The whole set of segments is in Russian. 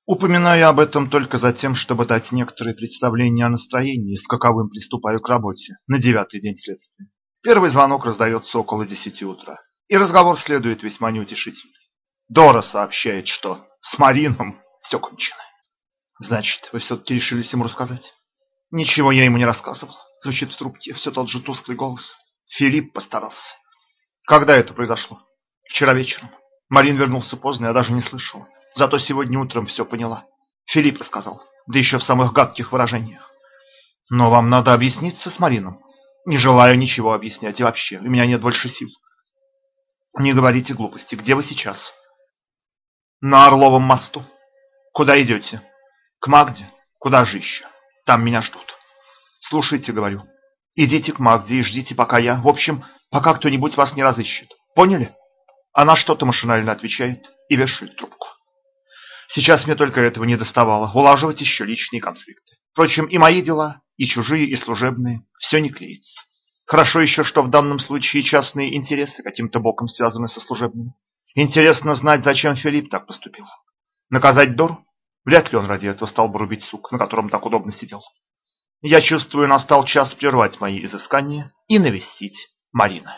Упоминаю об этом только за тем, чтобы дать некоторые представления о настроении, с каковым приступаю к работе на 9-й день следствия. Первый звонок раздается около 10 утра, и разговор следует весьма неутешительный. Дора сообщает, что с Марином все кончено. Значит, вы все-таки решились ему рассказать? Ничего я ему не рассказывал. Звучит в трубке все тот же тусклый голос. Филипп постарался. Когда это произошло? Вчера вечером. Марин вернулся поздно, я даже не слышал. Зато сегодня утром все поняла. Филипп рассказал, да еще в самых гадких выражениях. Но вам надо объясниться с Марином. Не желаю ничего объяснять, и вообще, у меня нет больше сил. Не говорите глупости. Где вы сейчас? На Орловом мосту. Куда идете? К Магде. Куда же еще? Там меня ждут. Слушайте, говорю. Идите к Магде и ждите, пока я... В общем, пока кто-нибудь вас не разыщет. Поняли? Она что-то машинально отвечает и вешает трубку. Сейчас мне только этого не доставало. Улаживать еще личные конфликты. Впрочем, и мои дела, и чужие, и служебные. Все не клеится. Хорошо еще, что в данном случае частные интересы каким-то боком связаны со служебными. Интересно знать, зачем Филипп так поступил. Наказать Дору? Вряд ли он ради этого стал бы рубить сук, на котором так удобно сидел. Я чувствую, настал час прервать мои изыскания и навестить Марина.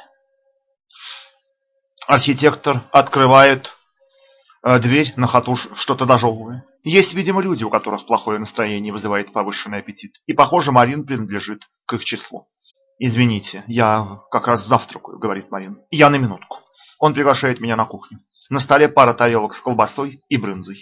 Архитектор открывает дверь, на ходу что-то дожевывая. Есть, видимо, люди, у которых плохое настроение вызывает повышенный аппетит. И, похоже, Марин принадлежит к их числу. «Извините, я как раз завтракаю», — говорит Марин. «Я на минутку». Он приглашает меня на кухню. На столе пара тарелок с колбасой и брынзой.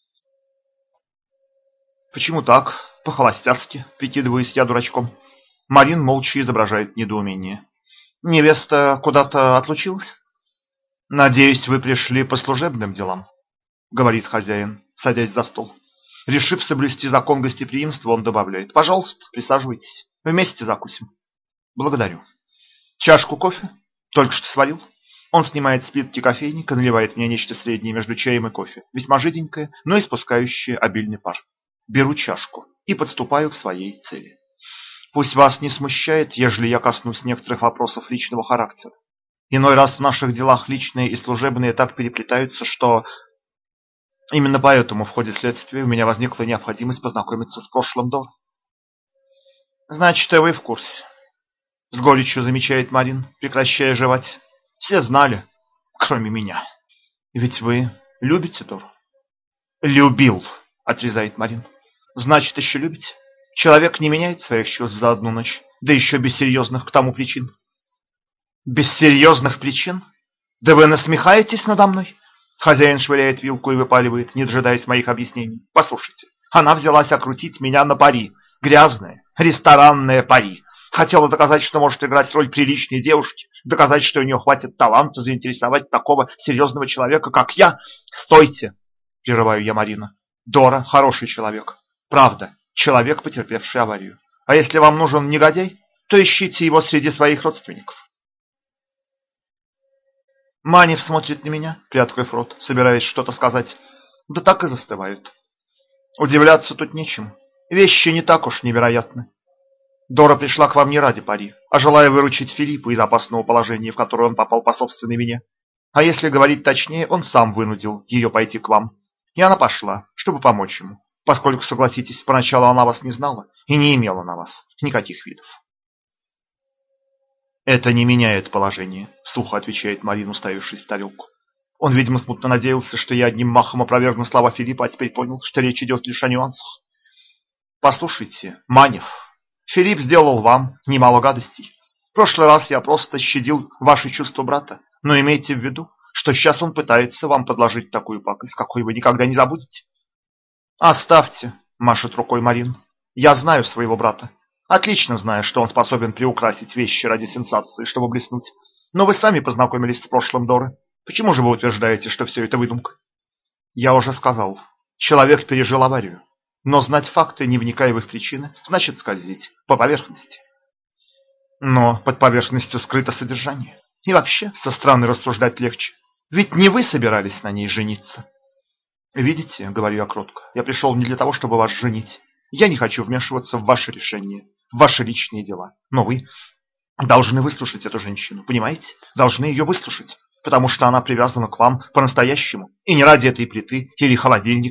«Почему так? По-холостяцки», — прикидываюсь я дурачком. Марин молча изображает недоумение. «Невеста куда-то отлучилась?» «Надеюсь, вы пришли по служебным делам», — говорит хозяин, садясь за стол. Решив соблюсти закон гостеприимства, он добавляет: «Пожалуйста, присаживайтесь, вместе закусим». «Благодарю». «Чашку кофе? Только что сварил». Он снимает с плитки кофейник и наливает мне нечто среднее между чаем и кофе, весьма жиденькое, но испускающее обильный пар. Беру чашку и подступаю к своей цели. Пусть вас не смущает, ежели я коснусь некоторых вопросов личного характера. Иной раз в наших делах личные и служебные так переплетаются, что именно поэтому в ходе следствия у меня возникла необходимость познакомиться с прошлым Дор. «Значит, и вы в курсе», — с горечью замечает Марин, прекращая жевать. «Все знали, кроме меня. Ведь вы любите Дору?» «Любил», — отрезает Марин. «Значит, еще любите? Человек не меняет своих чувств за одну ночь, да еще без серьезных к тому причин». «Без серьезных причин? Да вы насмехаетесь надо мной?» Хозяин швыряет вилку и выпаливает, не дожидаясь моих объяснений. «Послушайте, она взялась окрутить меня на пари. Грязное, ресторанное пари. Хотела доказать, что может играть роль приличной девушки, доказать, что у нее хватит таланта заинтересовать такого серьезного человека, как я. Стойте!» — прерываю я Марина. «Дора хороший человек. Правда, человек, потерпевший аварию. А если вам нужен негодяй, то ищите его среди своих родственников». Манев смотрит на меня, приоткрыв рот, собираясь что-то сказать. Да так и застывает. Удивляться тут нечему. Вещи не так уж невероятны. Дора пришла к вам не ради пари, а желая выручить Филиппа из опасного положения, в которое он попал по собственной вине. А если говорить точнее, он сам вынудил ее пойти к вам. И она пошла, чтобы помочь ему, поскольку, согласитесь, поначалу она вас не знала и не имела на вас никаких видов. «Это не меняет положение», — сухо отвечает Марин, уставившись в тарелку. Он, видимо, смутно надеялся, что я одним махом опровергну слова Филиппа, а теперь понял, что речь идет лишь о нюансах. «Послушайте, Манев, Филипп сделал вам немало гадостей. В прошлый раз я просто щадил ваши чувства брата, но имейте в виду, что сейчас он пытается вам подложить такую пакость, какой вы никогда не забудете». «Оставьте», — машет рукой Марин, — «я знаю своего брата. Отлично знаю, что он способен приукрасить вещи ради сенсации, чтобы блеснуть. Но вы сами познакомились с прошлым Доры. Почему же вы утверждаете, что все это выдумка?» «Я уже сказал, человек пережил аварию. Но знать факты, не вникая в их причины, значит скользить по поверхности». «Но под поверхностью скрыто содержание. И вообще, со стороны рассуждать легче. Ведь не вы собирались на ней жениться». «Видите, — говорю я кротко, — я пришел не для того, чтобы вас женить. Я не хочу вмешиваться в ваши решения, в ваши личные дела. Но вы должны выслушать эту женщину, понимаете? Должны ее выслушать, потому что она привязана к вам по-настоящему. И не ради этой плиты или холодильника,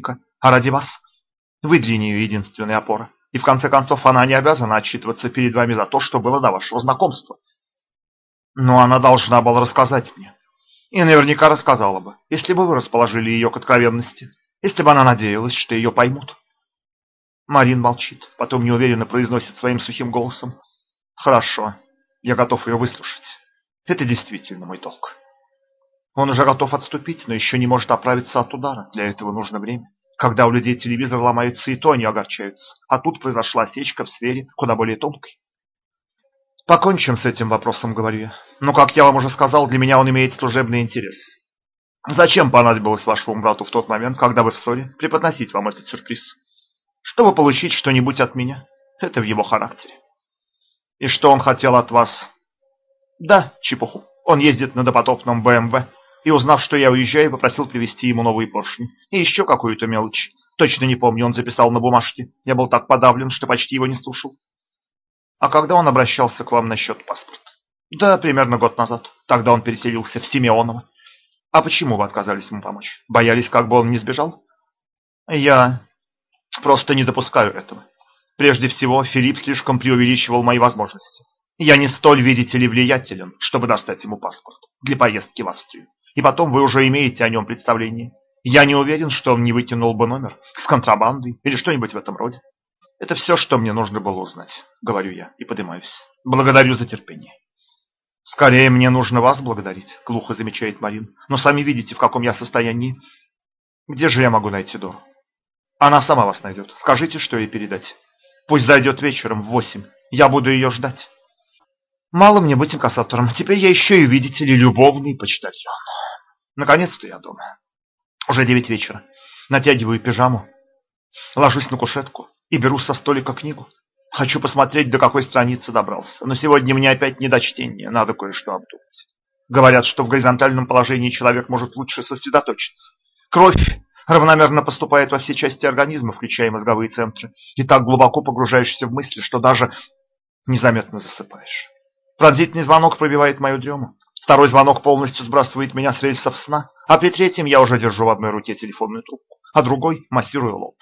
А ради вас? Вы для нее единственная опора. И в конце концов она не обязана отчитываться перед вами за то, что было до вашего знакомства. Но она должна была рассказать мне. И наверняка рассказала бы, если бы вы расположили ее к откровенности, если бы она надеялась, что ее поймут. Марин молчит, потом неуверенно произносит своим сухим голосом: «Хорошо, я готов ее выслушать. Это действительно мой долг». Он уже готов отступить, но еще не может оправиться от удара. Для этого нужно время. Когда у людей телевизор ломается, и то они огорчаются. А тут произошла осечка в сфере куда более тонкой. Покончим с этим вопросом, говорю я. Но, как я вам уже сказал, для меня он имеет служебный интерес. Зачем понадобилось вашему брату в тот момент, когда вы в ссоре, преподносить вам этот сюрприз? Чтобы получить что-нибудь от меня. Это в его характере. И что он хотел от вас? Да, чепуху. Он ездит на допотопном БМВ. И, узнав, что я уезжаю, попросил привезти ему новые поршни. И еще какую-то мелочь. Точно не помню, он записал на бумажке. Я был так подавлен, что почти его не слушал. А когда он обращался к вам насчет паспорта? Да, примерно год назад. Тогда он переселился в Симеоново. А почему вы отказались ему помочь? Боялись, как бы он не сбежал? Я просто не допускаю этого. Прежде всего, Филипп слишком преувеличивал мои возможности. Я не столь, видите ли, влиятелен, чтобы достать ему паспорт для поездки в Австрию. И потом вы уже имеете о нем представление. Я не уверен, что он не вытянул бы номер с контрабандой или что-нибудь в этом роде. Это все, что мне нужно было узнать, говорю я и поднимаюсь. Благодарю за терпение. Скорее мне нужно вас благодарить, глухо замечает Марин. Но сами видите, в каком я состоянии. Где же я могу найти Дору? Она сама вас найдет. Скажите, что ей передать. Пусть зайдет вечером в 8. Я буду ее ждать. Мало мне быть инкассатором. Теперь я еще и, видите ли, любовный почтальон. Наконец-то я дома. Уже 9 вечера. Натягиваю пижаму, ложусь на кушетку и беру со столика книгу. Хочу посмотреть, до какой страницы добрался. Но сегодня мне опять не до чтения. Надо кое-что обдумать. Говорят, что в горизонтальном положении человек может лучше сосредоточиться. Кровь равномерно поступает во все части организма, включая мозговые центры. И так глубоко погружаешься в мысли, что даже незаметно засыпаешь. Пронзительный звонок пробивает мою дрему. Второй звонок полностью сбрасывает меня с рельсов сна, а при третьем я уже держу в одной руке телефонную трубку, а другой массирую лоб.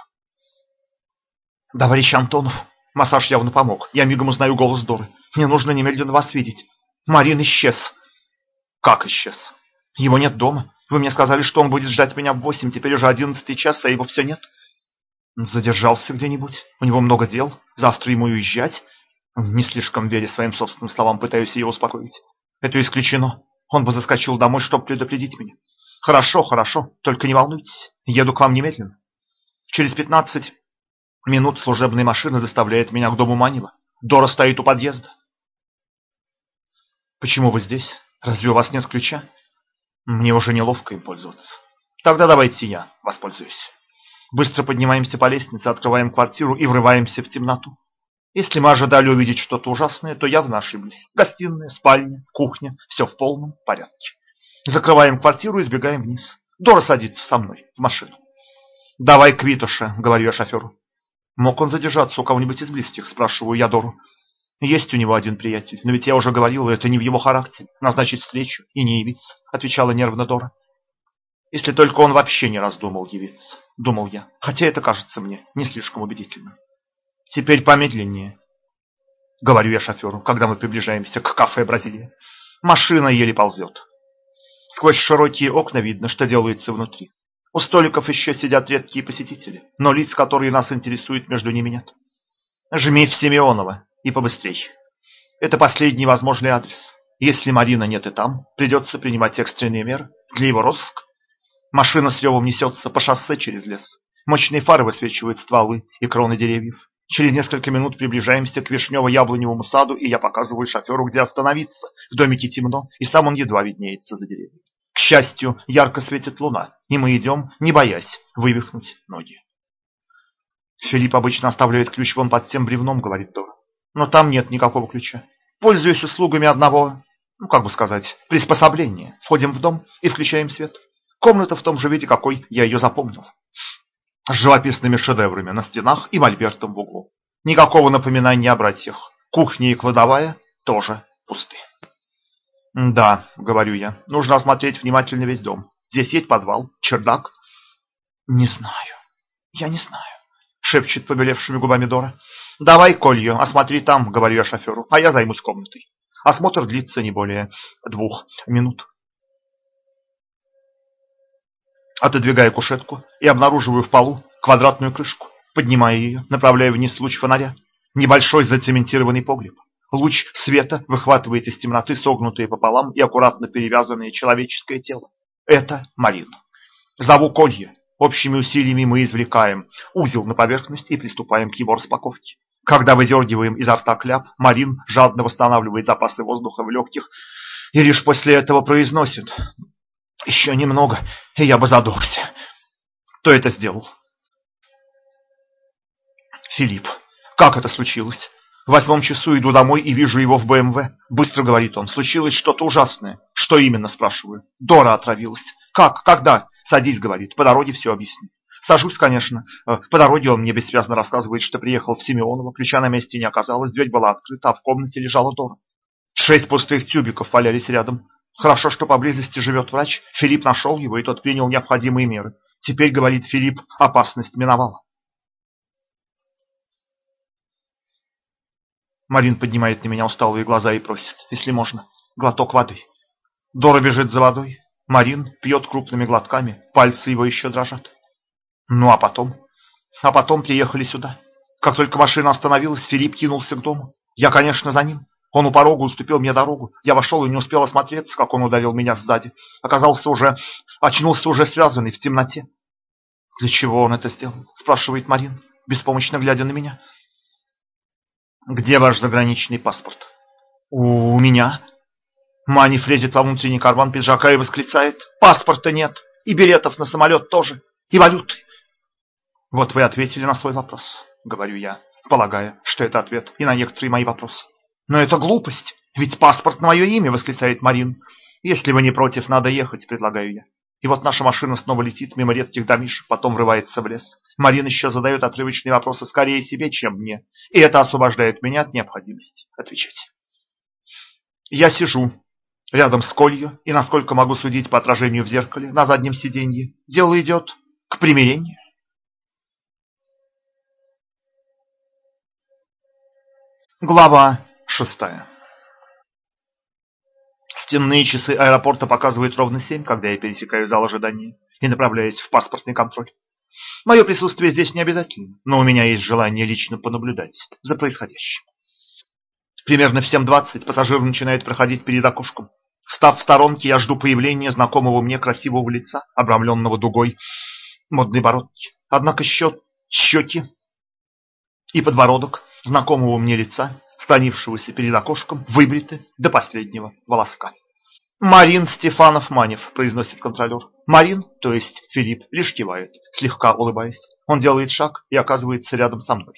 «Товарищ Антонов!» Массаж явно помог. Я мигом узнаю голос Доры. «Мне нужно немедленно вас видеть. Марин исчез». «Как исчез?» «Его нет дома. Вы мне сказали, что он будет ждать меня в 8. Теперь уже 11 час, а его все нет». «Задержался где-нибудь? У него много дел. Завтра ему уезжать?» Не слишком веря своим собственным словам, пытаюсь ее успокоить. «Это исключено. Он бы заскочил домой, чтобы предупредить меня». «Хорошо, хорошо. Только не волнуйтесь. Еду к вам немедленно». Через 15 минут служебная машина доставляет меня к дому Манева. Дора стоит у подъезда. «Почему вы здесь? Разве у вас нет ключа?» «Мне уже неловко им пользоваться». «Тогда давайте я воспользуюсь». Быстро поднимаемся по лестнице, открываем квартиру и врываемся в темноту. Если мы ожидали увидеть что-то ужасное, то явно ошиблись. Гостиная, спальня, кухня – все в полном порядке. Закрываем квартиру и сбегаем вниз. Дора садится со мной в машину. «Давай к Витоше», – говорю я шоферу. «Мог он задержаться у кого-нибудь из близких?» – спрашиваю я Дору. «Есть у него один приятель, но ведь я уже говорила, это не в его характере. Назначить встречу и не явиться», – отвечала нервно Дора. «Если только он вообще не раздумал явиться», – думал я, хотя это кажется мне не слишком убедительным. «Теперь помедленнее», — говорю я шоферу, когда мы приближаемся к кафе «Бразилия». Машина еле ползет. Сквозь широкие окна видно, что делается внутри. У столиков еще сидят редкие посетители, но лиц, которые нас интересуют, между ними нет. «Жми в Симеоново и побыстрей. Это последний возможный адрес. Если Марина нет и там, придется принимать экстренные меры для его розыска». Машина с ревом несется по шоссе через лес. Мощные фары высвечивают стволы и кроны деревьев. Через несколько минут приближаемся к вишнево-яблоневому саду, и я показываю шоферу, где остановиться. В домике темно, и сам он едва виднеется за деревьями. К счастью, ярко светит луна, и мы идем, не боясь вывихнуть ноги. «Филипп обычно оставляет ключ вон под тем бревном», — говорит Дора. «Но там нет никакого ключа. Пользуюсь услугами одного, как бы сказать, приспособления. Входим в дом и включаем свет. Комната в том же виде, какой я ее запомнил. С живописными шедеврами на стенах и мольбертом в углу. Никакого напоминания о братьях. Кухня и кладовая тоже пусты». «Да», — говорю я, — «нужно осмотреть внимательно весь дом. Здесь есть подвал, чердак?» «Не знаю». Я не знаю, шепчет побелевшими губами Дора. Давай, Колью, осмотри там, говорю я шоферу, а я займусь комнатой. Осмотр длится не более 2 минут. Отодвигаю кушетку и обнаруживаю в полу квадратную крышку. Поднимаю ее, направляю вниз луч фонаря. Небольшой зацементированный погреб. Луч света выхватывает из темноты согнутые пополам и аккуратно перевязанное человеческое тело. Это Марин. Зову Колье. Общими усилиями мы извлекаем узел на поверхности и приступаем к его распаковке. Когда выдергиваем изо рта кляп, Марин жадно восстанавливает запасы воздуха в легких и лишь после этого произносит: «Еще немного, и я бы задохся». Кто это сделал? Филипп. Как это случилось? В 8 часу иду домой и вижу его в БМВ. Быстро говорит он. Случилось что-то ужасное. Что именно, спрашиваю. Дора отравилась. Как? Когда? Садись, говорит. По дороге все объясню. Сажусь, конечно. По дороге он мне бессвязно рассказывает, что приехал в Симеоново. Ключа на месте не оказалось. Дверь была открыта, а в комнате лежала Дора. 6 пустых тюбиков валялись рядом. Хорошо, что поблизости живет врач. Филипп нашел его, и тот принял необходимые меры. Теперь, говорит Филипп, опасность миновала. Марин поднимает на меня усталые глаза и просит, если можно, глоток воды. Дора бежит за водой. Марин пьет крупными глотками, пальцы его еще дрожат. Ну а потом? А потом приехали сюда. Как только машина остановилась, Филипп кинулся к дому. Я, конечно, за ним. Он у порога уступил мне дорогу. Я вошел и не успел осмотреться, как он ударил меня сзади. Очнулся уже связанный в темноте. Для чего он это сделал? Спрашивает Марин, беспомощно глядя на меня. Где ваш заграничный паспорт? У меня. Манев лезет во внутренний карман пиджака и восклицает: паспорта нет, и билетов на самолет тоже, и валюты. Вот вы ответили на свой вопрос, говорю я, полагая, что это ответ и на некоторые мои вопросы. Но это глупость, ведь паспорт на мое имя, восклицает Марин. Если вы не против, надо ехать, предлагаю я. И вот наша машина снова летит мимо редких домишек, потом врывается в лес. Марин еще задает отрывочные вопросы скорее себе, чем мне. И это освобождает меня от необходимости отвечать. Я сижу рядом с Колью, и, насколько могу судить по отражению в зеркале на заднем сиденье, дело идет к примирению. Глава 6. Стенные часы аэропорта показывают ровно 7, когда я пересекаю зал ожидания и направляюсь в паспортный контроль. Мое присутствие здесь не обязательно, но у меня есть желание лично понаблюдать за происходящим. Примерно в 7:20 пассажир начинает проходить перед окошком. Встав в сторонке, я жду появления знакомого мне красивого лица, обрамленного дугой модной бородки. Однако щеки и подбородок знакомого мне лица, склонившегося перед окошком, выбриты до последнего волоска. «Марин Стефанов-Манев», – произносит контролер. Марин, то есть Филипп, лишь кивает, слегка улыбаясь. Он делает шаг и оказывается рядом со мной.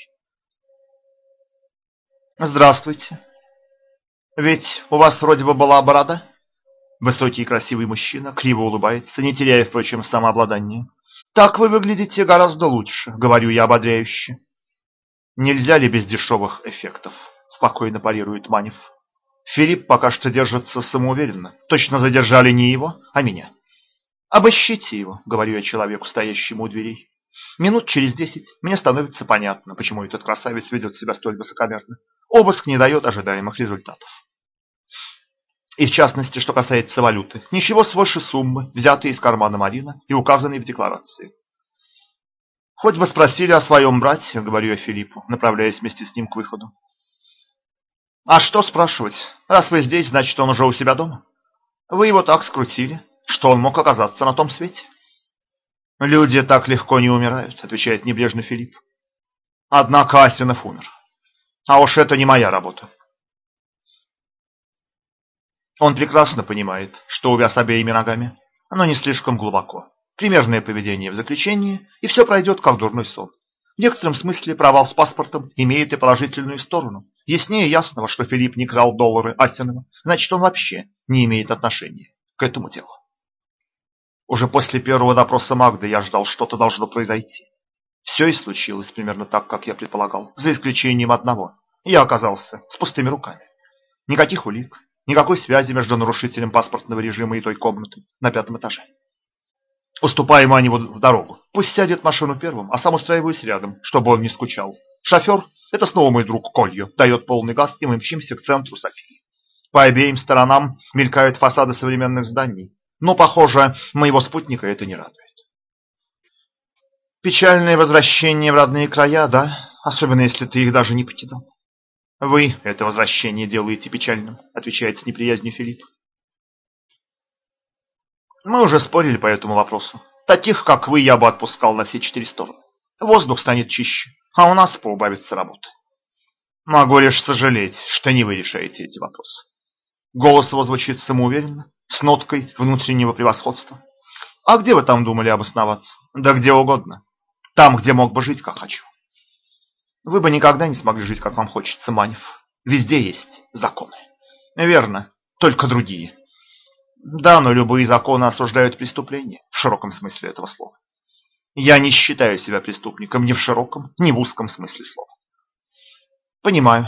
«Здравствуйте. Ведь у вас вроде бы была борода?» Высокий и красивый мужчина криво улыбается, не теряя, впрочем, самообладания. «Так вы выглядите гораздо лучше», — говорю я ободряюще. «Нельзя ли без дешевых эффектов?» — спокойно парирует Манев. Филипп пока что держится самоуверенно. Точно задержали не его, а меня. «Обыщите его», — говорю я человеку, стоящему у дверей. Минут через 10 мне становится понятно, почему этот красавец ведет себя столь высокомерно. Обыск не дает ожидаемых результатов. И в частности, что касается валюты. Ничего свыше суммы, взятой из кармана Марина и указанной в декларации. «Хоть бы спросили о своем брате», — говорю я Филиппу, направляясь вместе с ним к выходу. «А что спрашивать? Раз вы здесь, значит, он уже у себя дома. Вы его так скрутили, что он мог оказаться на том свете». «Люди так легко не умирают», — отвечает небрежно Филипп. «Однако Асинов умер. А уж это не моя работа». Он прекрасно понимает, что увяз обеими ногами, но не слишком глубоко. Примерное поведение в заключении, и все пройдет, как дурной сон. В некотором смысле провал с паспортом имеет и положительную сторону. Яснее ясного, что Филипп не крал доллары Асинова, значит, он вообще не имеет отношения к этому делу. Уже после первого допроса Магды я ждал, что-то должно произойти. Все и случилось примерно так, как я предполагал, за исключением одного. Я оказался с пустыми руками. Никаких улик, никакой связи между нарушителем паспортного режима и той комнатой на 5-м этаже. Уступая Маневу в дорогу. Пусть сядет в машину первым, а сам устраиваюсь рядом, чтобы он не скучал. Шофер, это снова мой друг Кольо, дает полный газ, и мы мчимся к центру Софии. По обеим сторонам мелькают фасады современных зданий, но, похоже, моего спутника это не радует. Печальное возвращение в родные края, да? Особенно, если ты их даже не покидал. Вы это возвращение делаете печальным, отвечает с неприязнью Филипп. Мы уже спорили по этому вопросу. Таких, как вы, я бы отпускал на все 4 стороны. Воздух станет чище, а у нас поубавится работы. Могу лишь сожалеть, что не вы решаете эти вопросы. Голос его звучит самоуверенно, с ноткой внутреннего превосходства. А где вы там думали обосноваться? Да где угодно. Там, где мог бы жить, как хочу. Вы бы никогда не смогли жить, как вам хочется, Манев. Везде есть законы. Верно, только другие. Да, но любые законы осуждают преступления, в широком смысле этого слова. Я не считаю себя преступником ни в широком, ни в узком смысле слова. Понимаю.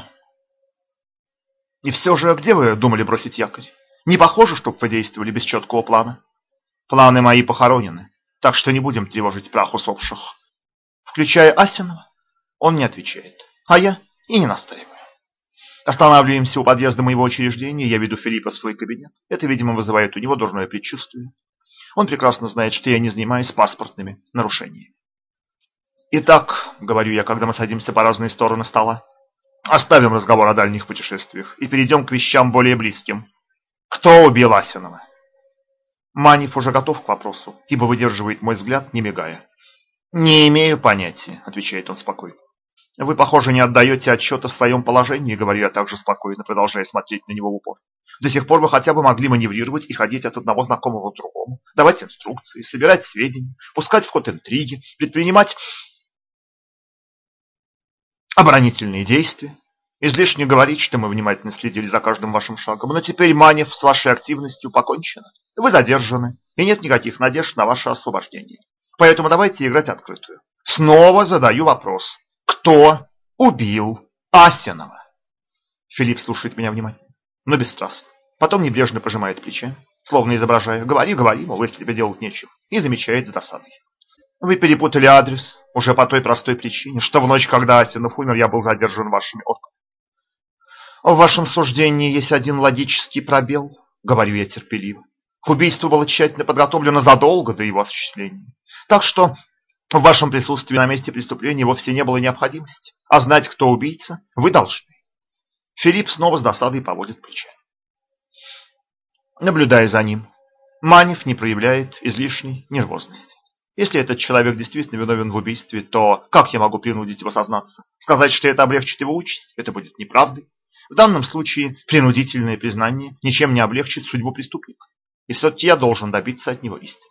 И все же, где вы думали бросить якорь? Не похоже, чтобы вы действовали без четкого плана. Планы мои похоронены, так что не будем тревожить прах усопших. Включая Асинова, он не отвечает, а я и не настаиваю. Останавливаемся у подъезда моего учреждения, я веду Филиппа в свой кабинет. Это, видимо, вызывает у него дурное предчувствие. Он прекрасно знает, что я не занимаюсь паспортными нарушениями. Итак, говорю я, когда мы садимся по разные стороны стола, оставим разговор о дальних путешествиях и перейдем к вещам более близким. Кто убил Асинова? Манев уже готов к вопросу, ибо выдерживает мой взгляд, не мигая. «Не имею понятия», — отвечает он спокойно. «Вы, похоже, не отдаете отчета в своем положении», — говорю я также спокойно, продолжая смотреть на него в упор. «До сих пор вы хотя бы могли маневрировать и ходить от одного знакомого к другому, давать инструкции, собирать сведения, пускать в ход интриги, предпринимать оборонительные действия. Излишне говорить, что мы внимательно следили за каждым вашим шагом, но теперь, Манев, с вашей активностью покончено. Вы задержаны, и нет никаких надежд на ваше освобождение. Поэтому давайте играть открытую. Снова задаю вопрос. Кто убил Асинова?» Филипп слушает меня внимательно, но бесстрастно. Потом небрежно пожимает плечами, словно изображая «говори, говори, мол, если тебе делать нечего», и замечает с досадой. «Вы перепутали адрес уже по той простой причине, что в ночь, когда Асинов умер, я был задержан вашими органами. В вашем суждении есть один логический пробел», — говорю я терпеливо. «Убийство было тщательно подготовлено задолго до его осуществления. Так что в вашем присутствии на месте преступления вовсе не было необходимости. А знать, кто убийца, вы должны». Филипп снова с досадой поводит плечами. Наблюдая за ним, Манев не проявляет излишней нервозности. Если этот человек действительно виновен в убийстве, то как я могу принудить его сознаться? Сказать, что это облегчит его участь, это будет неправдой. В данном случае принудительное признание ничем не облегчит судьбу преступника. И все-таки я должен добиться от него истины.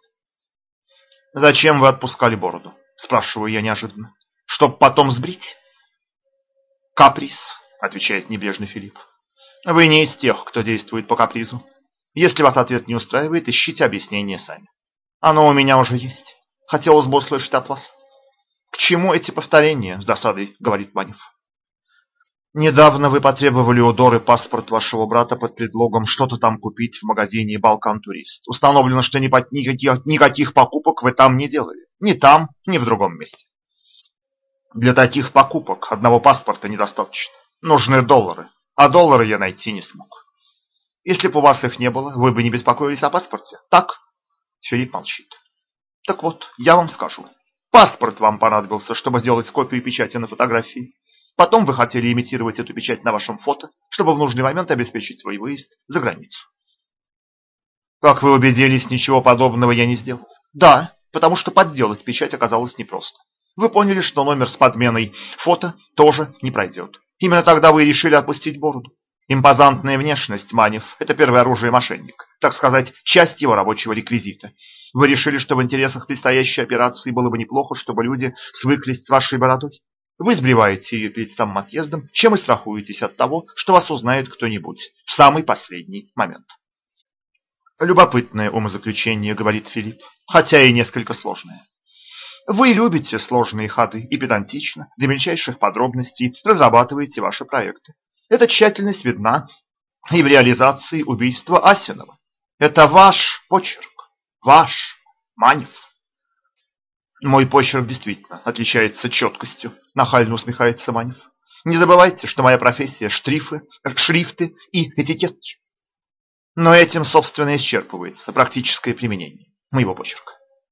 «Зачем вы отпускали бороду?» – спрашиваю я неожиданно. «Чтоб потом сбрить?» «Каприз», – отвечает небрежно Филипп. «Вы не из тех, кто действует по капризу. Если вас ответ не устраивает, ищите объяснение сами. Оно у меня уже есть. Хотелось бы услышать от вас». «К чему эти повторения?» – с досадой говорит Манев. «Недавно вы потребовали у Доры паспорт вашего брата под предлогом что-то там купить в магазине «Балкан Турист». Установлено, что никаких покупок вы там не делали. Ни там, ни в другом месте. Для таких покупок одного паспорта недостаточно. Нужны доллары, а доллары я найти не смог. Если бы у вас их не было, вы бы не беспокоились о паспорте, так?» Филипп молчит. «Так вот, я вам скажу. Паспорт вам понадобился, чтобы сделать копию печати на фотографии. Потом вы хотели имитировать эту печать на вашем фото, чтобы в нужный момент обеспечить свой выезд за границу. Как вы убедились, ничего подобного я не сделал. Да, потому что подделать печать оказалось непросто. Вы поняли, что номер с подменой фото тоже не пройдет. Именно тогда вы решили отпустить бороду. Импозантная внешность, Манев, это первое оружие мошенника, так сказать, часть его рабочего реквизита. Вы решили, что в интересах предстоящей операции было бы неплохо, чтобы люди свыклись с вашей бородой. Вы сбриваете ее перед самым отъездом, чем и страхуетесь от того, что вас узнает кто-нибудь в самый последний момент. «Любопытное умозаключение», — говорит Филипп, хотя и несколько сложное. «Вы любите сложные ходы и педантично, до мельчайших подробностей разрабатываете ваши проекты. Эта тщательность видна и в реализации убийства Асинова. Это ваш почерк, ваш, Манев». Мой почерк действительно отличается четкостью, нахально усмехается Манев. Не забывайте, что моя профессия – шрифты и этикетки. Но этим, собственно, исчерпывается практическое применение моего почерка.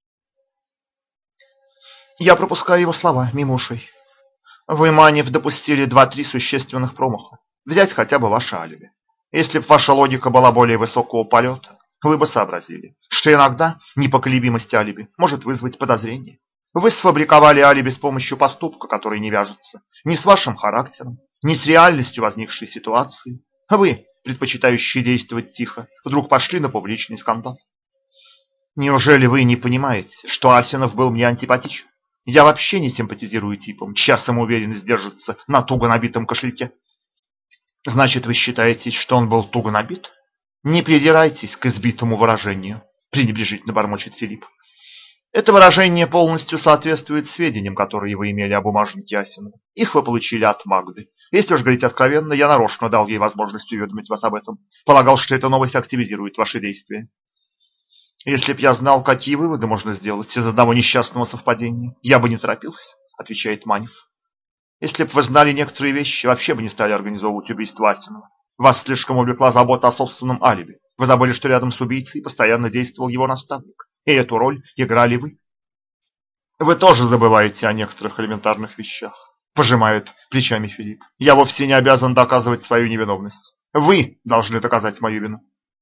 Я пропускаю его слова мимо ушей. Вы, Манев, допустили 2-3 существенных промаха. Взять хотя бы ваше алиби. Если бы ваша логика была более высокого полета, вы бы сообразили, что иногда непоколебимость алиби может вызвать подозрение. Вы сфабриковали алиби с помощью поступка, который не вяжется ни с вашим характером, ни с реальностью возникшей ситуации. Вы, предпочитающие действовать тихо, вдруг пошли на публичный скандал. Неужели вы не понимаете, что Асинов был мне антипатичен? Я вообще не симпатизирую типам, чья самоуверенность держится на туго набитом кошельке. Значит, вы считаете, что он был туго набит? Не придирайтесь к избитому выражению, пренебрежительно бормочет Филипп. Это выражение полностью соответствует сведениям, которые вы имели о бумажнике Асинова. Их вы получили от Магды. Если уж говорить откровенно, я нарочно дал ей возможность уведомить вас об этом. Полагал, что эта новость активизирует ваши действия. Если б я знал, какие выводы можно сделать из одного несчастного совпадения, я бы не торопился, отвечает Манев. Если бы вы знали некоторые вещи, вообще бы не стали организовывать убийство Асинова. Вас слишком увлекла забота о собственном алиби. Вы забыли, что рядом с убийцей постоянно действовал его наставник. И эту роль играли вы. Вы тоже забываете о некоторых элементарных вещах, пожимает плечами Филипп. Я вовсе не обязан доказывать свою невиновность. Вы должны доказать мою вину.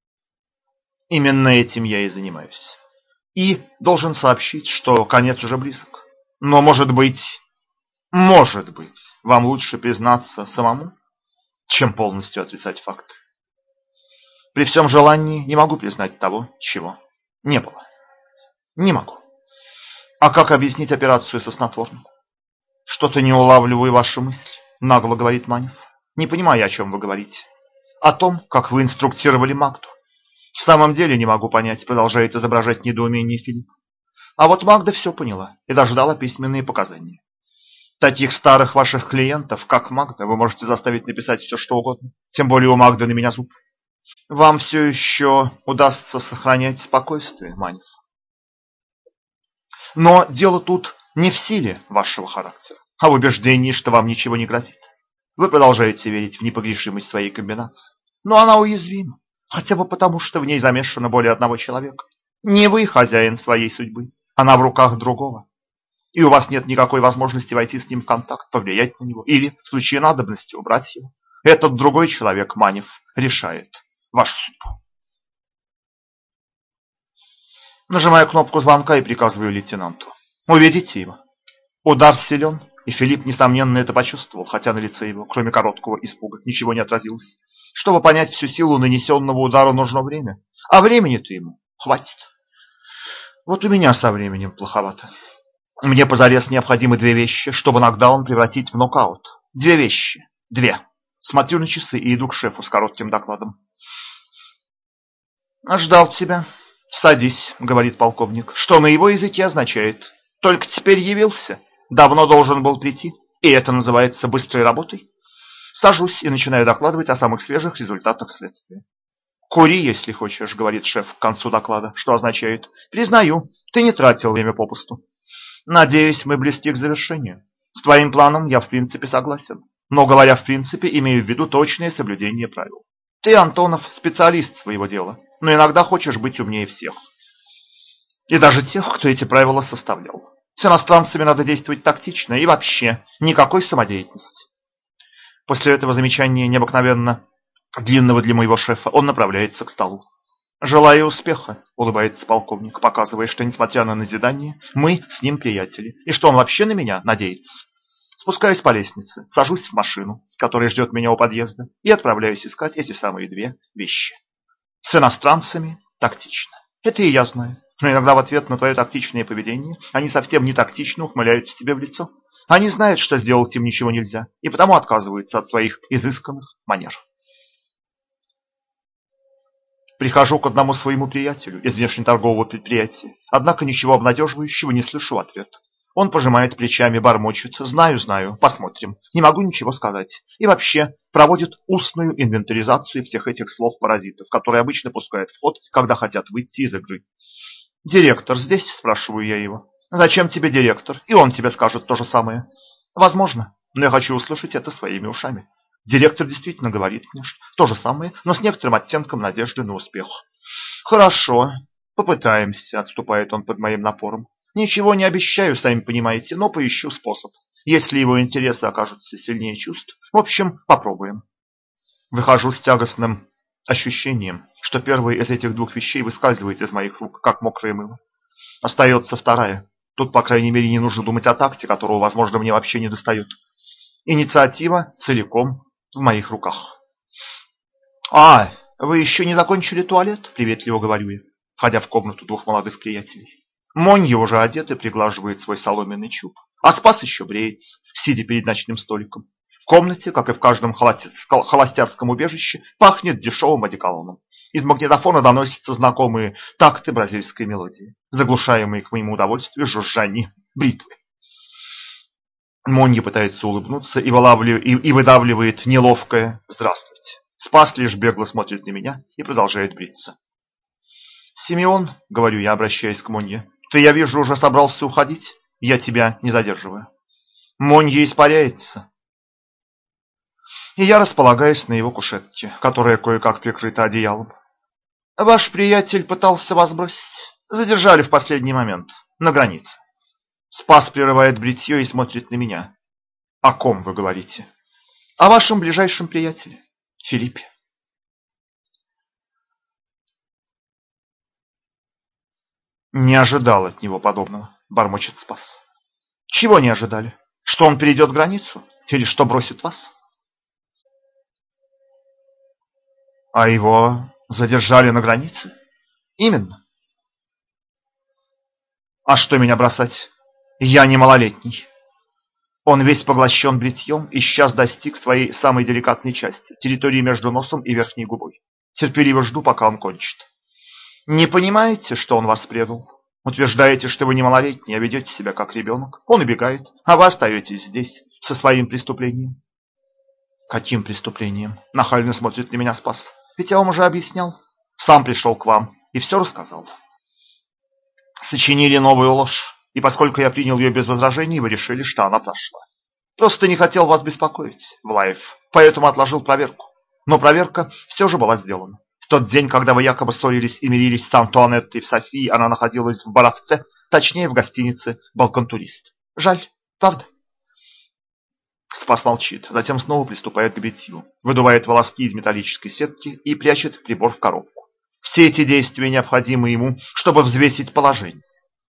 Именно этим я и занимаюсь. И должен сообщить, что конец уже близок. Но, может быть, вам лучше признаться самому, чем полностью отрицать факты. При всем желании не могу признать того, чего не было. Не могу. А как объяснить операцию со снотворным? Что-то не улавливаю вашу мысль, нагло говорит Манев. Не понимаю, о чем вы говорите. О том, как вы инструктировали Магду. В самом деле не могу понять, продолжает изображать недоумение Филипп. А вот Магда все поняла и даже дала письменные показания. Таких старых ваших клиентов, как Магда, вы можете заставить написать все, что угодно. Тем более у Магды на меня зуб. Вам все еще удастся сохранять спокойствие, Манев. Но дело тут не в силе вашего характера, а в убеждении, что вам ничего не грозит. Вы продолжаете верить в непогрешимость своей комбинации. Но она уязвима. Хотя бы потому, что в ней замешано более одного человека. Не вы хозяин своей судьбы, она в руках другого. И у вас нет никакой возможности войти с ним в контакт, повлиять на него или, в случае надобности, убрать его. Этот другой человек, Манев, решает вашу судьбу. Нажимаю кнопку звонка и приказываю лейтенанту. Уведите его. Удар силен, и Филипп, несомненно, это почувствовал, хотя на лице его, кроме короткого испуга, ничего не отразилось. Чтобы понять всю силу нанесенного удара, нужно время. А времени-то ему хватит. Вот у меня со временем плоховато. Мне позарез необходимы 2 вещи, чтобы нокдаун превратить в нокаут. 2 вещи. 2. Смотрю на часы и иду к шефу с коротким докладом. Ждал тебя. Садись, говорит полковник, что на его языке означает. Только теперь явился. Давно должен был прийти. И это называется быстрой работой. Сажусь и начинаю докладывать о самых свежих результатах следствия. «Кури, если хочешь», — говорит шеф к концу доклада, что означает «признаю, ты не тратил время попусту». «Надеюсь, мы близки к завершению. С твоим планом я в принципе согласен. Но, говоря в принципе, имею в виду точное соблюдение правил. Ты, Антонов, специалист своего дела, но иногда хочешь быть умнее всех. И даже тех, кто эти правила составлял. С иностранцами надо действовать тактично и вообще никакой самодеятельности». После этого замечания необыкновенно длинного для моего шефа он направляется к столу. «Желаю успеха», — улыбается полковник, показывая, что, несмотря на назидание, мы с ним приятели, и что он вообще на меня надеется. Спускаюсь по лестнице, сажусь в машину, которая ждет меня у подъезда, и отправляюсь искать эти самые 2 вещи. С иностранцами тактично. Это и я знаю. Но иногда в ответ на твое тактичное поведение они совсем не тактично ухмыляются тебе в лицо. Они знают, что сделать им ничего нельзя, и потому отказываются от своих изысканных манер. Прихожу к одному своему приятелю из внешнеторгового предприятия, однако ничего обнадеживающего не слышу в ответ. Он пожимает плечами, бормочет: «Знаю, знаю, посмотрим, не могу ничего сказать». И вообще проводит устную инвентаризацию всех этих слов-паразитов, которые обычно пускают в ход, когда хотят выйти из игры. «Директор здесь?» – спрашиваю я его. Зачем тебе директор? И он тебе скажет то же самое. Возможно, но я хочу услышать это своими ушами. Директор действительно говорит мне то же самое, но с некоторым оттенком надежды на успех. Хорошо, попытаемся, отступает он под моим напором. Ничего не обещаю, сами понимаете, но поищу способ. Если его интересы окажутся сильнее чувств, в общем, попробуем. Выхожу с тягостным ощущением, что первая из этих двух вещей выскальзывает из моих рук, как мокрое мыло. Остается вторая. Тут, по крайней мере, не нужно думать о такте, которого, возможно, мне вообще не достает. Инициатива целиком в моих руках. «А, вы еще не закончили туалет?» – приветливо говорю я, входя в комнату двух молодых приятелей. Монья уже одет и приглаживает свой соломенный чуб, а Спас еще бреется, сидя перед ночным столиком. В комнате, как и в каждом холостяцком убежище, пахнет дешевым одеколоном. Из магнитофона доносятся знакомые такты бразильской мелодии, заглушаемые к моему удовольствию жужжанием бритвы. Монья пытается улыбнуться и выдавливает неловкое «Здравствуйте». Спас лишь бегло смотрит на меня и продолжает бриться. «Симеон», — говорю я, обращаясь к Монье, — «ты, я вижу, уже собрался уходить? Я тебя не задерживаю». Монье испаряется, и я располагаюсь на его кушетке, которая кое-как прикрыта одеялом. «Ваш приятель пытался вас бросить. Задержали в последний момент, на границе». Спас прерывает бритье и смотрит на меня. «О ком вы говорите?» «О вашем ближайшем приятеле, Филиппе». «Не ожидал от него подобного», — бормочет Спас. «Чего не ожидали? Что он перейдет границу? Или что бросит вас?» «А его задержали на границе?» «Именно. А что меня бросать? Я не малолетний». Он весь поглощен бритьем и сейчас достиг своей самой деликатной части, территории между носом и верхней губой. Терпеливо жду, пока он кончит. «Не понимаете, что он вас предал? Утверждаете, что вы не малолетний, а ведете себя как ребенок. Он убегает, а вы остаетесь здесь со своим преступлением». «Каким преступлением?» — нахально смотрит на меня Спас. «Ведь я вам уже объяснял. Сам пришел к вам и все рассказал. Сочинили новую ложь, и поскольку я принял ее без возражений, вы решили, что она прошла. Просто не хотел вас беспокоить, Влаев, поэтому отложил проверку. Но проверка все же была сделана. В тот день, когда вы якобы ссорились и мирились с Антуанеттой в Софии, она находилась в Боровце, точнее в гостинице «Балкон-турист». Жаль, правда?» Спас молчит, затем снова приступает к битью, выдувает волоски из металлической сетки и прячет прибор в коробку. Все эти действия необходимы ему, чтобы взвесить положение.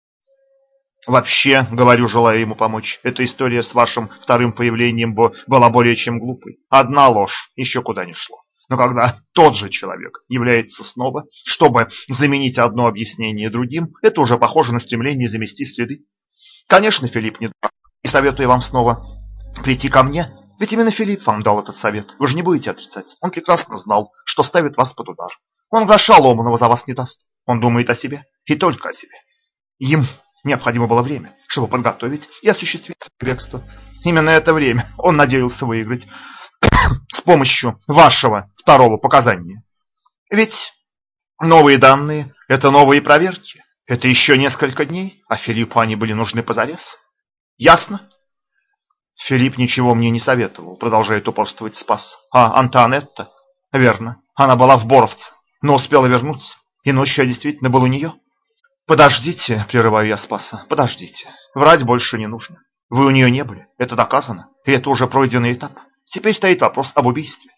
Вообще, говорю, желая ему помочь, эта история с вашим вторым появлением была более чем глупой. Одна ложь, еще куда ни шло. Но когда тот же человек является снова, чтобы заменить одно объяснение другим, это уже похоже на стремление замести следы. Конечно, Филипп не дурак, и советую вам снова прийти ко мне, ведь именно Филипп вам дал этот совет. Вы же не будете отрицать. Он прекрасно знал, что ставит вас под удар. Он гроша ломаного за вас не даст. Он думает о себе и только о себе. Им необходимо было время, чтобы подготовить и осуществить бегство. Именно это время он надеялся выиграть с помощью вашего второго показания. Ведь новые данные – это новые проверки. Это еще несколько дней, а Филиппу они были нужны позарез. Ясно? Филипп ничего мне не советовал, продолжает упорствовать Спас. А Антуанетта? Верно, она была в Боровце, но успела вернуться. И ночью я действительно был у нее. «Подождите», — прерываю я Спаса, — «подождите. Врать больше не нужно. Вы у нее не были, это доказано, и это уже пройденный этап. Теперь стоит вопрос об убийстве».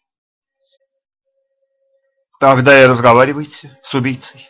«Тогда и разговаривайте с убийцей».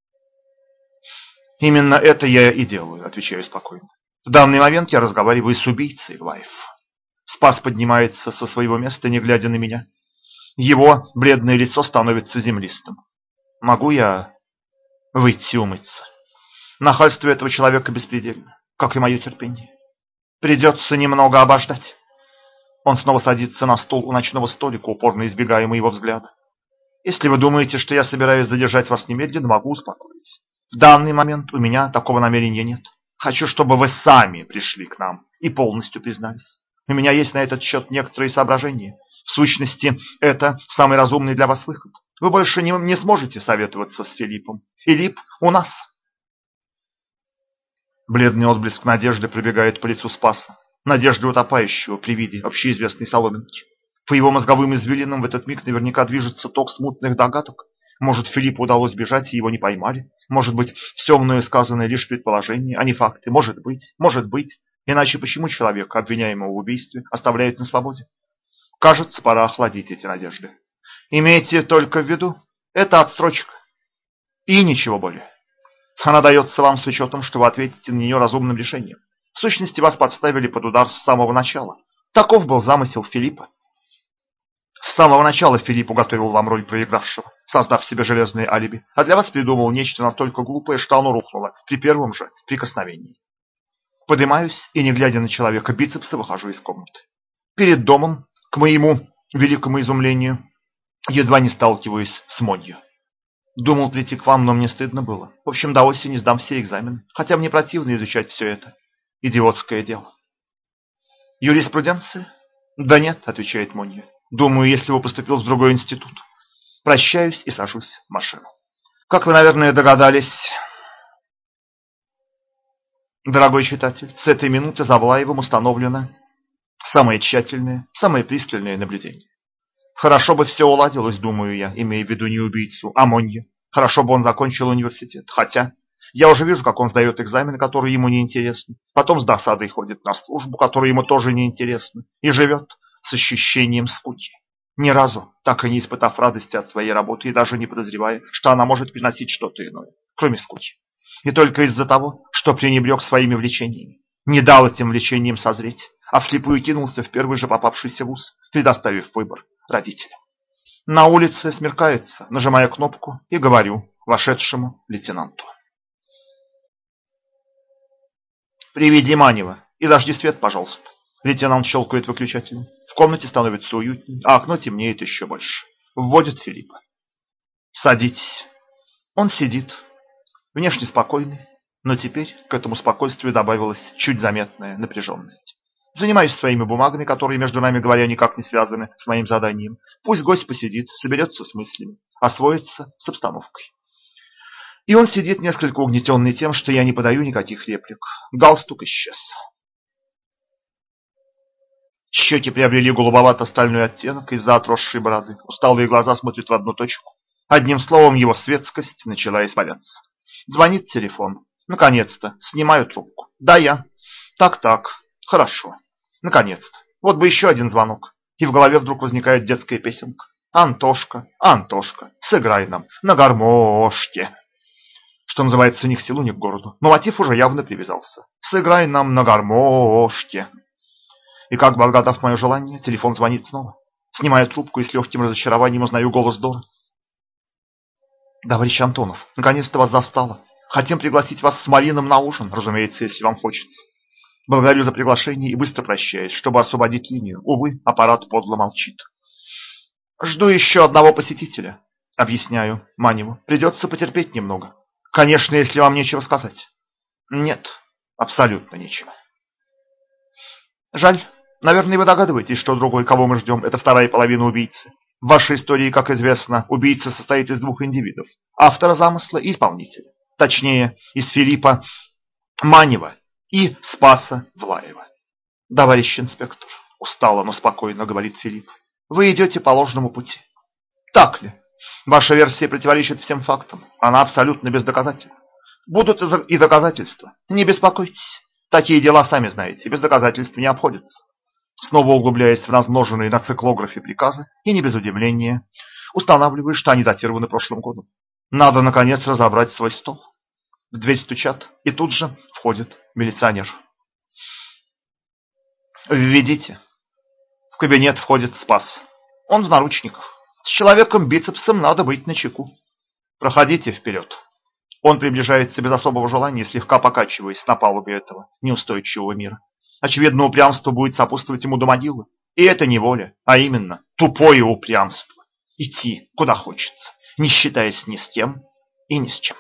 «Именно это я и делаю», — отвечаю спокойно. «В данный момент я разговариваю с убийцей, Лайф». Спас поднимается со своего места, не глядя на меня. Его бледное лицо становится землистым. «Могу я выйти умыться?» Нахальство этого человека беспредельно, как и мое терпение. Придется немного обождать. Он снова садится на стул у ночного столика, упорно избегая моего взгляда. Если вы думаете, что я собираюсь задержать вас немедленно, могу успокоить. В данный момент у меня такого намерения нет. Хочу, чтобы вы сами пришли к нам и полностью признались. У меня есть на этот счет некоторые соображения. В сущности, это самый разумный для вас выход. Вы больше не сможете советоваться с Филиппом. Филипп у нас. Бледный отблеск надежды пробегает по лицу Спаса. Надежды утопающего при виде общеизвестной соломинки. По его мозговым извилинам в этот миг наверняка движется ток смутных догадок. Может, Филиппу удалось бежать, и его не поймали? Может быть, все мною сказанное лишь предположение, а не факты? Может быть, может быть. Иначе почему человека, обвиняемого в убийстве, оставляют на свободе? Кажется, пора охладить эти надежды. Имейте только в виду, это отстрочка. И ничего более. Она дается вам с учетом, что вы ответите на нее разумным решением. В сущности, вас подставили под удар с самого начала. Таков был замысел Филиппа. С самого начала Филипп уготовил вам роль проигравшего, создав себе железное алиби, а для вас придумал нечто настолько глупое, что оно рухнуло при первом же прикосновении. Поднимаюсь и, не глядя на человека бицепса, выхожу из комнаты. Перед домом, к моему великому изумлению, едва не сталкиваюсь с Монью. Думал прийти к вам, но мне стыдно было. В общем, до осени сдам все экзамены, хотя мне противно изучать все это. Идиотское дело. Юриспруденция? Да нет, отвечает Монья. Думаю, если бы поступил в другой институт. Прощаюсь и сажусь в машину. Как вы, наверное, догадались, дорогой читатель, с этой минуты за Влаевым установлено самое тщательное, самое пристальное наблюдение. Хорошо бы все уладилось, думаю я, имея в виду не убийцу, а Монью. Хорошо бы он закончил университет. Хотя я уже вижу, как он сдает экзамены, которые ему неинтересны. Потом с досадой ходит на службу, которая ему тоже неинтересна. И живет с ощущением скуки. Ни разу так и не испытав радости от своей работы и даже не подозревая, что она может приносить что-то иное, кроме скуки. И только из-за того, что пренебрег своими влечениями, не дал этим влечениям созреть, а вслепую кинулся в первый же попавшийся вуз, предоставив выбор родителям. На улице смеркается, нажимая кнопку и говорю вошедшему лейтенанту. «Приведи Манева и зажги свет, пожалуйста». Лейтенант щелкает выключателем. В комнате становится уютнее, а окно темнеет еще больше. Вводит Филиппа. «Садитесь». Он сидит, внешне спокойный, но теперь к этому спокойствию добавилась чуть заметная напряженность. Занимаюсь своими бумагами, которые, между нами говоря, никак не связаны с моим заданием. Пусть гость посидит, соберется с мыслями, освоится с обстановкой. И он сидит несколько угнетенный тем, что я не подаю никаких реплик. Галстук исчез. Щеки приобрели голубовато-стальной оттенок из-за отросшей бороды. Усталые глаза смотрят в одну точку. Одним словом, его светскость начала испаряться. Звонит телефон. Наконец-то. Снимаю трубку. Да, я. Так. Хорошо. Наконец-то. Вот бы еще один звонок. И в голове вдруг возникает детская песенка. Антошка, Антошка, сыграй нам на гармошке. Что называется, ни к селу, ни к городу. Но мотив уже явно привязался. Сыграй нам на гармошке. И как бы отгадав мое желание, телефон звонит снова. Снимаю трубку и с легким разочарованием узнаю голос Доры. Товарищ Антонов, наконец-то вас застало. Хотим пригласить вас с Марином на ужин, разумеется, если вам хочется. Благодарю за приглашение и быстро прощаюсь, чтобы освободить линию. Увы, аппарат подло молчит. Жду еще одного посетителя. Объясняю Маневу. Придется потерпеть немного. Конечно, если вам нечего сказать. Нет, абсолютно нечего. Жаль. Наверное, вы догадываетесь, что другой, кого мы ждем, это вторая половина убийцы. В вашей истории, как известно, убийца состоит из двух индивидов. Автора замысла и исполнителя. Точнее, из Филиппа Манева и Спаса Влаева. Товарищ инспектор, устало, но спокойно говорит Филипп, вы идете по ложному пути. Так ли? Ваша версия противоречит всем фактам. Она абсолютно бездоказательна. Будут и доказательства. Не беспокойтесь. Такие дела, сами знаете, без доказательств не обходятся. Снова углубляясь в размноженные на циклографе приказы, и не без удивления, устанавливаю, что они датированы прошлым годом. Надо, наконец, разобрать свой стол. В дверь стучат, и тут же входит милиционер. «Введите». В кабинет входит Спас. Он в наручниках. С человеком-бицепсом надо быть начеку. «Проходите вперед». Он приближается без особого желания, слегка покачиваясь на палубе этого неустойчивого мира. Очевидно, упрямство будет сопутствовать ему до могилы. И это не воля, а именно тупое упрямство. Идти куда хочется, не считаясь ни с кем и ни с чем.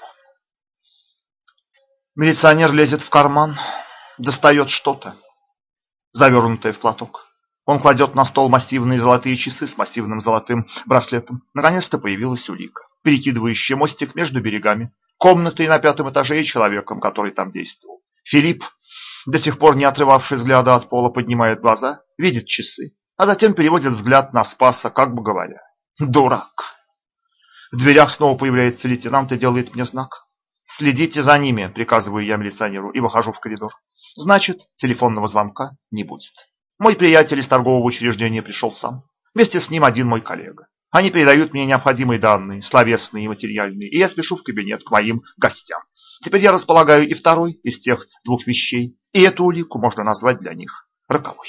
Милиционер лезет в карман, достает что-то, завернутое в платок. Он кладет на стол массивные золотые часы с массивным золотым браслетом. Наконец-то появилась улика, перекидывающая мостик между берегами, комнатой на 5-м этаже и человеком, который там действовал. Филипп, до сих пор не отрывавший взгляда от пола, поднимает глаза, видит часы, а затем переводит взгляд на Спаса, как бы говоря: «Дурак». В дверях снова появляется лейтенант и делает мне знак. «Следите за ними», — приказываю я милиционеру и выхожу в коридор. Значит, телефонного звонка не будет. Мой приятель из торгового учреждения пришел сам. Вместе с ним один мой коллега. Они передают мне необходимые данные, словесные и материальные, и я спешу в кабинет к моим гостям. Теперь я располагаю и второй из тех двух вещей, и эту улику можно назвать для них роковой.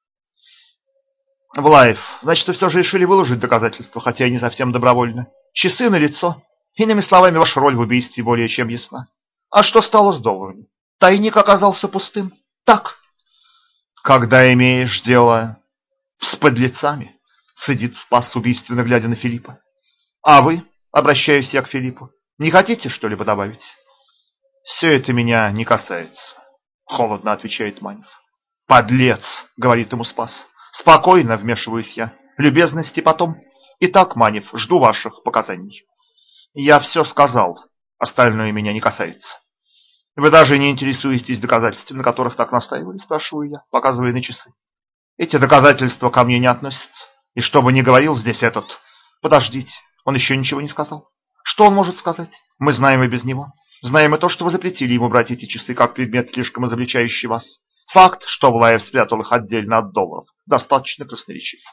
Влаев, значит, вы все же решили выложить доказательства, хотя и не совсем добровольно. Часы налицо. Иными словами, ваша роль в убийстве более чем ясна. А что стало с долларами? Тайник оказался пустым. Так. Когда имеешь дело с подлецами, цедит Спас, убийственно глядя на Филиппа. А вы, обращаюсь я к Филиппу, не хотите что-либо добавить? Все это меня не касается, холодно отвечает Манев. Подлец, говорит ему Спас. Спокойно, вмешиваюсь я. Любезности потом. Итак, Манев, жду ваших показаний. Я все сказал, остальное меня не касается. Вы даже не интересуетесь доказательствами, на которых так настаивали, спрашиваю я, показывая на часы. Эти доказательства ко мне не относятся. И что бы ни говорил здесь этот... Подождите, он еще ничего не сказал. Что он может сказать? Мы знаем и без него. Знаем и то, что вы запретили ему брать эти часы как предмет, слишком изобличающий вас. Факт, что Влаев спрятал их отдельно от долларов, достаточно красноречив.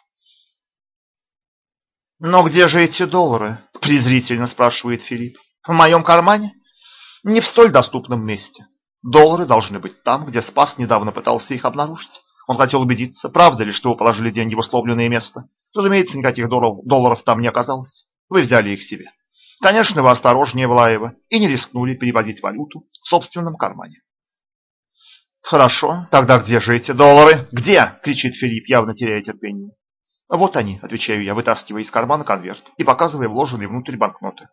«Но где же эти доллары?» – презрительно спрашивает Филипп. «В моем кармане? Не в столь доступном месте. Доллары должны быть там, где Спас недавно пытался их обнаружить. Он хотел убедиться, правда ли, что вы положили деньги в условленное место. Разумеется, никаких долларов там не оказалось. Вы взяли их себе. Конечно, вы осторожнее Влаева и не рискнули перевозить валюту в собственном кармане». «Хорошо, тогда где же эти доллары? Где?» – кричит Филипп, явно теряя терпение. «Вот они», – отвечаю я, вытаскивая из кармана конверт и показывая вложенные внутрь банкноты.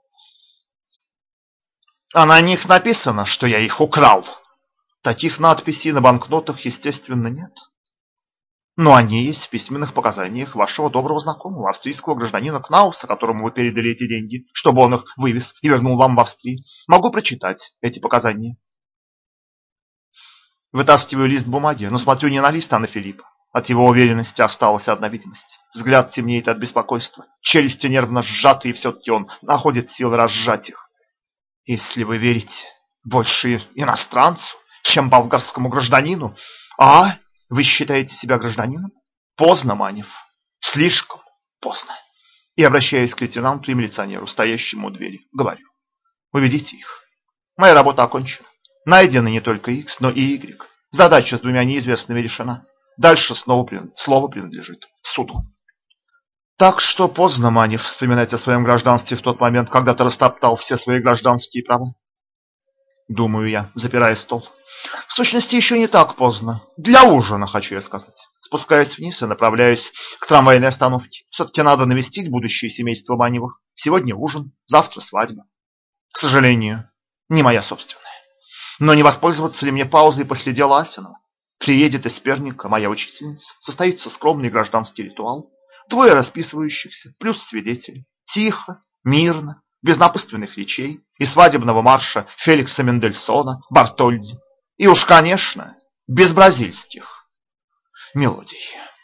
«А на них написано, что я их украл». Таких надписей на банкнотах, естественно, нет. Но они есть в письменных показаниях вашего доброго знакомого, австрийского гражданина Кнауса, которому вы передали эти деньги, чтобы он их вывез и вернул вам в Австрию. Могу прочитать эти показания. Вытаскиваю лист бумаги, но смотрю не на лист, а на Филиппа. От его уверенности осталась одна видимость. Взгляд темнеет от беспокойства. Челюсти нервно сжаты, и все-таки он находит силы разжать их. Если вы верите больше иностранцу, чем болгарскому гражданину, вы считаете себя гражданином? Поздно, Манев. Слишком поздно. И обращаясь к лейтенанту и милиционеру, стоящему у двери, говорю: уведите их. Моя работа окончена. Найдены не только X, но и Y. Задача с двумя неизвестными решена. Дальше слово принадлежит суду. Так что поздно, Манев, вспоминать о своем гражданстве в тот момент, когда ты растоптал все свои гражданские права. Думаю я, запирая стол. В сущности, еще не так поздно. Для ужина, хочу я сказать. Спускаюсь вниз и направляюсь к трамвайной остановке. Все-таки надо навестить будущее семейство Маневых. Сегодня ужин, завтра свадьба. К сожалению, не моя собственная. Но не воспользоваться ли мне паузой после дела Асинова? Приедет из Перника моя учительница. Состоится скромный гражданский ритуал. Двое расписывающихся, плюс свидетели. Тихо, мирно, без напутственных речей и свадебного марша Феликса Мендельсона, Бартольди. И уж, конечно, без бразильских мелодий.